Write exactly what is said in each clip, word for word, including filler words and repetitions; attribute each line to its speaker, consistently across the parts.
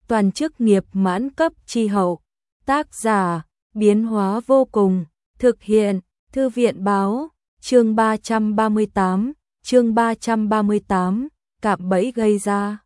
Speaker 1: toàn chức nghiệp mãn cấp chi hậu. Tác giả, biến hóa vô cùng, thực hiện, Thư viện báo, chương ba trăm ba mươi tám, chương ba trăm ba mươi tám, cạm bẫy gây ra.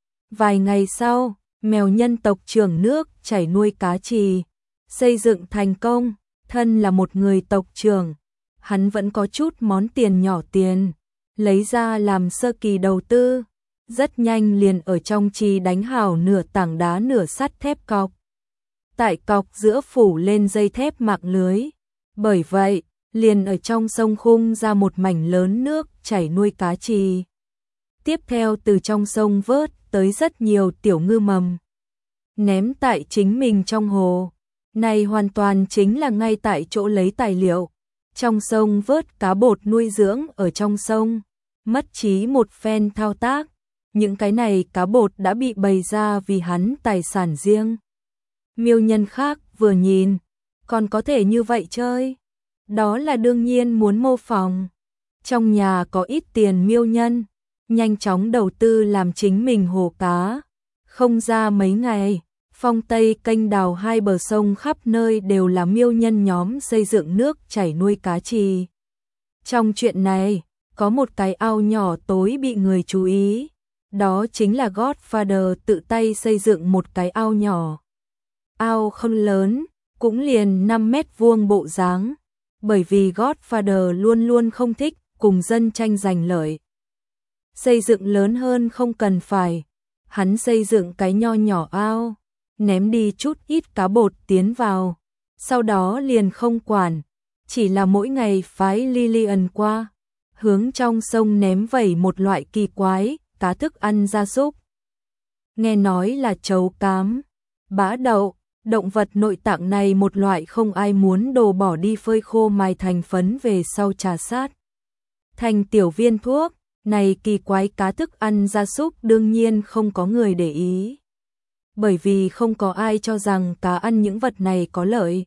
Speaker 1: Vài ngày sau, mèo nhân tộc trưởng nước chảy nuôi cá trì, xây dựng thành công, thân là một người tộc trưởng, hắn vẫn có chút món tiền nhỏ tiền, lấy ra làm sơ kỳ đầu tư, rất nhanh liền ở trong trì đánh hào nửa tảng đá nửa sắt thép cọc. Tại cọc giữa phủ lên dây thép mạng lưới, bởi vậy, liền ở trong sông khung ra một mảnh lớn nước chảy nuôi cá trì. Tiếp theo từ trong sông vớt tới rất nhiều tiểu ngư mầm, ném tại chính mình trong hồ. Này hoàn toàn chính là ngay tại chỗ lấy tài liệu. Trong sông vớt cá bột nuôi dưỡng ở trong sông, mất trí một phen thao tác. Những cái này cá bột đã bị bày ra vì hắn tài sản riêng. Miêu nhân khác vừa nhìn, còn có thể như vậy chơi. Đó là đương nhiên muốn mô phỏng. Trong nhà có ít tiền miêu nhân, nhanh chóng đầu tư làm chính mình hồ cá. Không ra mấy ngày, phong tây kênh đào hai bờ sông khắp nơi đều là miêu nhân nhóm xây dựng nước chảy nuôi cá trì. Trong chuyện này, có một cái ao nhỏ tối bị người chú ý. Đó chính là Godfather tự tay xây dựng một cái ao nhỏ. Ao không lớn, cũng liền năm mét vuông bộ dáng, bởi vì Godfather luôn luôn không thích cùng dân tranh giành lợi. Xây dựng lớn hơn không cần phải, hắn xây dựng cái nho nhỏ ao, ném đi chút ít cá bột tiến vào, sau đó liền không quản, chỉ là mỗi ngày phái Lillian qua, hướng trong sông ném vẩy một loại kỳ quái, cá thức ăn gia súc. Nghe nói là trấu cám, bã đậu, động vật nội tạng này một loại không ai muốn đồ bỏ đi phơi khô mài thành phấn về sau trà sát. Thành tiểu viên thuốc, này kỳ quái cá thức ăn gia súc đương nhiên không có người để ý. Bởi vì không có ai cho rằng cá ăn những vật này có lợi.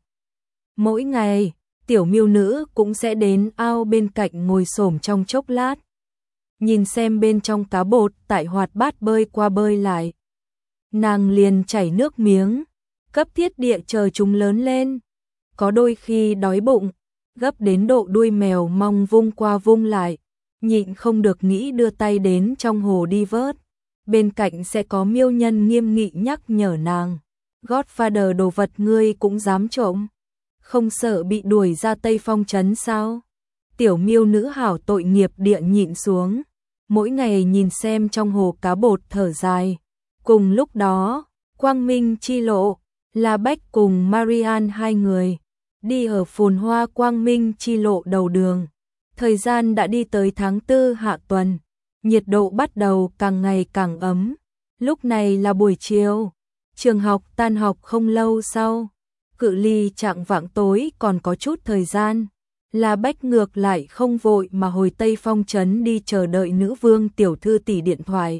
Speaker 1: Mỗi ngày, tiểu miêu nữ cũng sẽ đến ao bên cạnh ngồi xổm trong chốc lát. Nhìn xem bên trong cá bột tại hoạt bát bơi qua bơi lại. Nàng liền chảy nước miếng, cấp thiết địa chờ chúng lớn lên. Có đôi khi đói bụng, gấp đến độ đuôi mèo mong vung qua vung lại, nhịn không được nghĩ đưa tay đến trong hồ đi vớt. Bên cạnh sẽ có miêu nhân nghiêm nghị nhắc nhở nàng, Godfather đồ vật ngươi cũng dám trộm, không sợ bị đuổi ra Tây Phong trấn sao? Tiểu miêu nữ hảo tội nghiệp địa nhịn xuống, mỗi ngày nhìn xem trong hồ cá bột thở dài. Cùng lúc đó, Quang Minh chi lộ, La Bách cùng Marian hai người đi ở phồn hoa Quang Minh chi lộ đầu đường. Thời gian đã đi tới tháng tư hạ tuần, nhiệt độ bắt đầu càng ngày càng ấm. Lúc này là buổi chiều, trường học tan học không lâu sau, cự ly chạng vạng tối còn có chút thời gian. La Bách ngược lại không vội mà hồi Tây Phong trấn đi chờ đợi nữ vương tiểu thư tỷ điện thoại.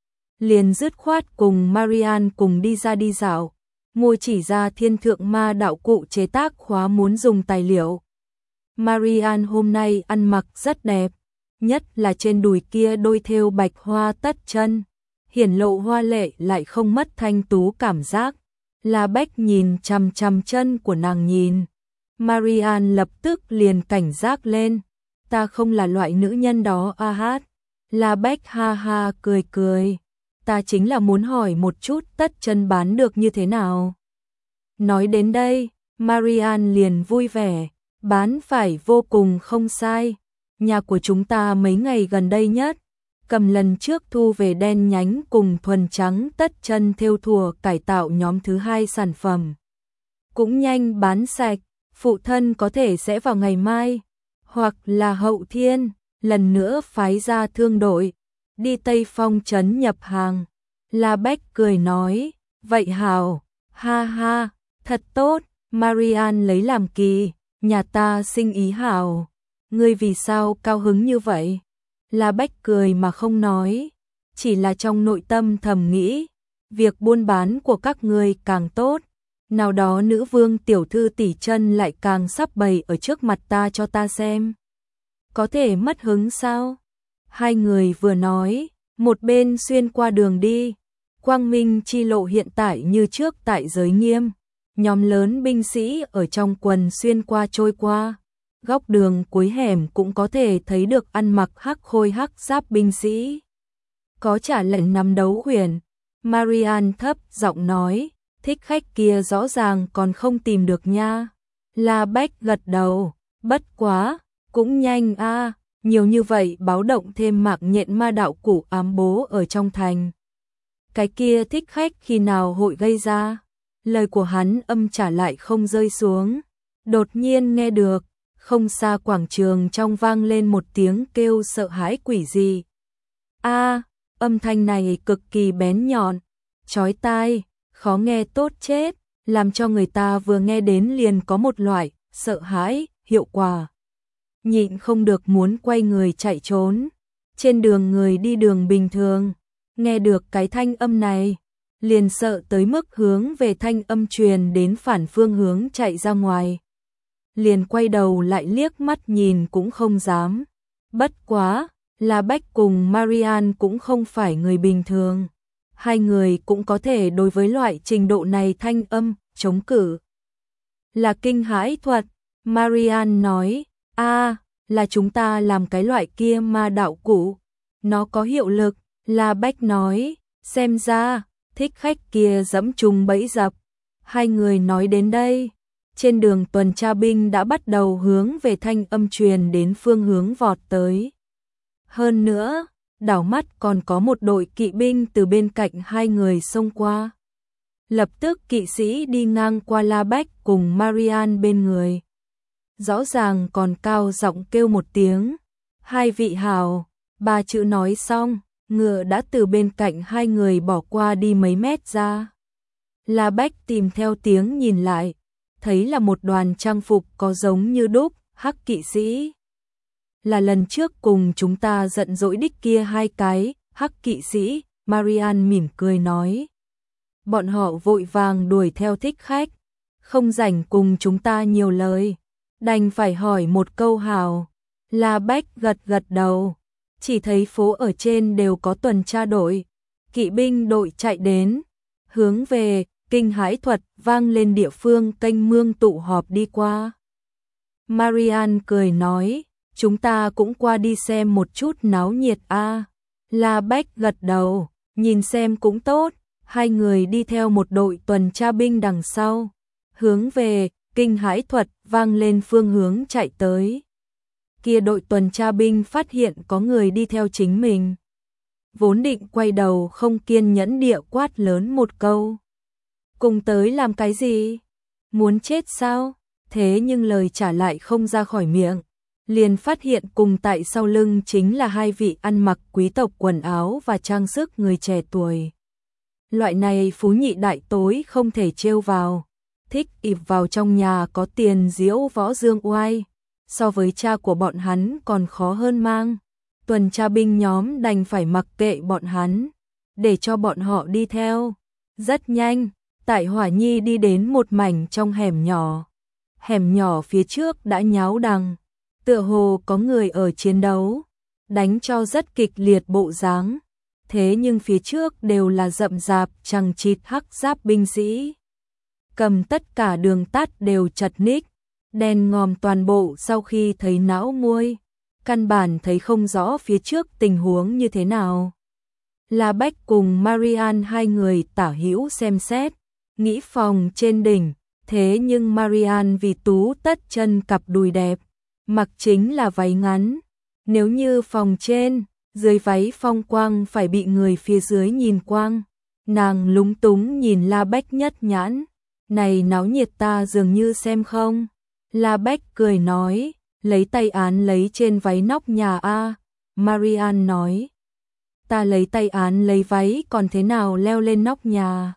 Speaker 1: Liền dứt khoát cùng Marian cùng đi ra đi dạo, mua chỉ ra thiên thượng ma đạo cụ chế tác khóa muốn dùng tài liệu. Marian hôm nay ăn mặc rất đẹp, nhất là trên đùi kia đôi thêu bạch hoa tất chân, hiển lộ hoa lệ lại không mất thanh tú cảm giác. La Bách nhìn chằm chằm chân của nàng nhìn. Marian lập tức liền cảnh giác lên, ta không là loại nữ nhân đó a hát. La Bách ha ha cười cười, ta chính là muốn hỏi một chút tất chân bán được như thế nào. Nói đến đây, Marian liền vui vẻ, bán phải vô cùng không sai. Nhà của chúng ta mấy ngày gần đây nhất, cầm lần trước thu về đen nhánh cùng thuần trắng tất chân thêu thùa cải tạo nhóm thứ hai sản phẩm. Cũng nhanh bán sạch, phụ thân có thể sẽ vào ngày mai, hoặc là hậu thiên, lần nữa phái ra thương đội, đi Tây Phong trấn nhập hàng. La Bách cười nói, vậy hào, ha ha, thật tốt, Marian lấy làm kỳ, nhà ta sinh ý hào, ngươi vì sao cao hứng như vậy? La Bách cười mà không nói, chỉ là trong nội tâm thầm nghĩ, việc buôn bán của các ngươi càng tốt, nào đó nữ vương tiểu thư tỷ chân lại càng sắp bày ở trước mặt ta cho ta xem. Có thể mất hứng sao? Hai người vừa nói, một bên xuyên qua đường đi, Quang Minh chi lộ hiện tại như trước tại giới nghiêm, nhóm lớn binh sĩ ở trong quần xuyên qua trôi qua. Góc đường cuối hẻm cũng có thể thấy được ăn mặc hắc khôi hắc giáp binh sĩ. Có trả lệnh nắm đấu huyền. Marian thấp giọng nói, thích khách kia rõ ràng còn không tìm được nha. La Bách gật đầu, bất quá, cũng nhanh a, nhiều như vậy báo động thêm mạng nhện ma đạo củ ám bố ở trong thành. Cái kia thích khách khi nào hội gây ra? Lời của hắn âm trả lại không rơi xuống. Đột nhiên nghe được, không xa quảng trường trong vang lên một tiếng kêu sợ hãi quỷ dị. A, âm thanh này cực kỳ bén nhọn, chói tai, khó nghe tốt chết, làm cho người ta vừa nghe đến liền có một loại sợ hãi, hiệu quả. Nhịn không được muốn quay người chạy trốn. Trên đường người đi đường bình thường, nghe được cái thanh âm này, liền sợ tới mức hướng về thanh âm truyền đến phản phương hướng chạy ra ngoài. Liền quay đầu lại liếc mắt nhìn cũng không dám. Bất quá, La Bách cùng Marian cũng không phải người bình thường. Hai người cũng có thể đối với loại trình độ này thanh âm, chống cự. Là kinh hãi thuật, Marian nói, a, là chúng ta làm cái loại kia ma đạo cụ. Nó có hiệu lực, La Bách nói, xem ra, thích khách kia dẫm trùng bẫy dập. Hai người nói đến đây, trên đường tuần tra binh đã bắt đầu hướng về thanh âm truyền đến phương hướng vọt tới. Hơn nữa, đảo mắt còn có một đội kỵ binh từ bên cạnh hai người xông qua. Lập tức kỵ sĩ đi ngang qua La Bách cùng Marian bên người. Rõ ràng còn cao giọng kêu một tiếng, hai vị hào, ba chữ nói xong, ngựa đã từ bên cạnh hai người bỏ qua đi mấy mét ra. La Bách tìm theo tiếng nhìn lại, thấy là một đoàn trang phục có giống như đúc, hắc kỵ sĩ. Là lần trước cùng chúng ta giận dỗi đích kia hai cái, hắc kỵ sĩ, Marian mỉm cười nói. Bọn họ vội vàng đuổi theo thích khách, không rảnh cùng chúng ta nhiều lời, đành phải hỏi một câu hào. La Bách gật gật đầu, chỉ thấy phố ở trên đều có tuần tra đội, kỵ binh đội chạy đến, hướng về kinh hãi thuật vang lên địa phương kênh mương tụ họp đi qua. Marian cười nói, chúng ta cũng qua đi xem một chút náo nhiệt a. La Bách gật đầu, nhìn xem cũng tốt, hai người đi theo một đội tuần tra binh đằng sau, hướng về kinh hãi thuật vang lên phương hướng chạy tới. Kia đội tuần tra binh phát hiện có người đi theo chính mình, vốn định quay đầu không kiên nhẫn địa quát lớn một câu. Cùng tới làm cái gì? Muốn chết sao? Thế nhưng lời trả lại không ra khỏi miệng, liền phát hiện cùng tại sau lưng chính là hai vị ăn mặc quý tộc quần áo và trang sức người trẻ tuổi. Loại này phú nhị đại tối không thể trêu vào, thích ịp vào trong nhà có tiền diễu võ dương oai, so với cha của bọn hắn còn khó hơn mang. Tuần tra binh nhóm đành phải mặc kệ bọn hắn, để cho bọn họ đi theo. Rất nhanh, Tại Hỏa Nhi đi đến một mảnh trong hẻm nhỏ. Hẻm nhỏ phía trước đã nháo đằng, tựa hồ có người ở chiến đấu, đánh cho rất kịch liệt bộ dáng. Thế nhưng phía trước đều là rậm rạp chằng chịt hắc giáp binh sĩ. Cầm tất cả đường tắt đều chật ních, đèn ngòm toàn bộ sau khi thấy não muôi, căn bản thấy không rõ phía trước tình huống như thế nào. La Bách cùng Marian hai người tả hữu xem xét, nghĩ phòng trên đỉnh, thế nhưng Marian vì tú tất chân cặp đùi đẹp, mặc chính là váy ngắn. Nếu như phòng trên, dưới váy phong quang phải bị người phía dưới nhìn quang. Nàng lúng túng nhìn La Bách nhất nhãn, này náo nhiệt ta dường như xem không. La Bách cười nói, lấy tay án lấy trên váy nóc nhà a. Marian nói, ta lấy tay án lấy váy còn thế nào leo lên nóc nhà.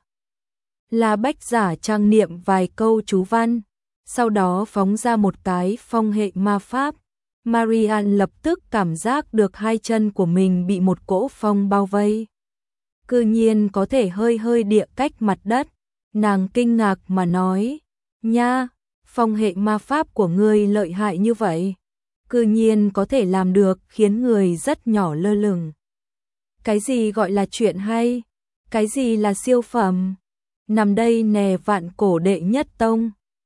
Speaker 1: La Bách giả trang niệm vài câu chú văn, sau đó phóng ra một cái phong hệ ma pháp. Marian lập tức cảm giác được hai chân của mình bị một cỗ phong bao vây. Cư nhiên có thể hơi hơi địa cách mặt đất. Nàng kinh ngạc mà nói, nha, phong hệ ma pháp của ngươi lợi hại như vậy. Cư nhiên có thể làm được khiến người rất nhỏ lơ lửng. Cái gì gọi là chuyện hay? Cái gì là siêu phẩm? Nằm đây nè vạn cổ đệ nhất tông.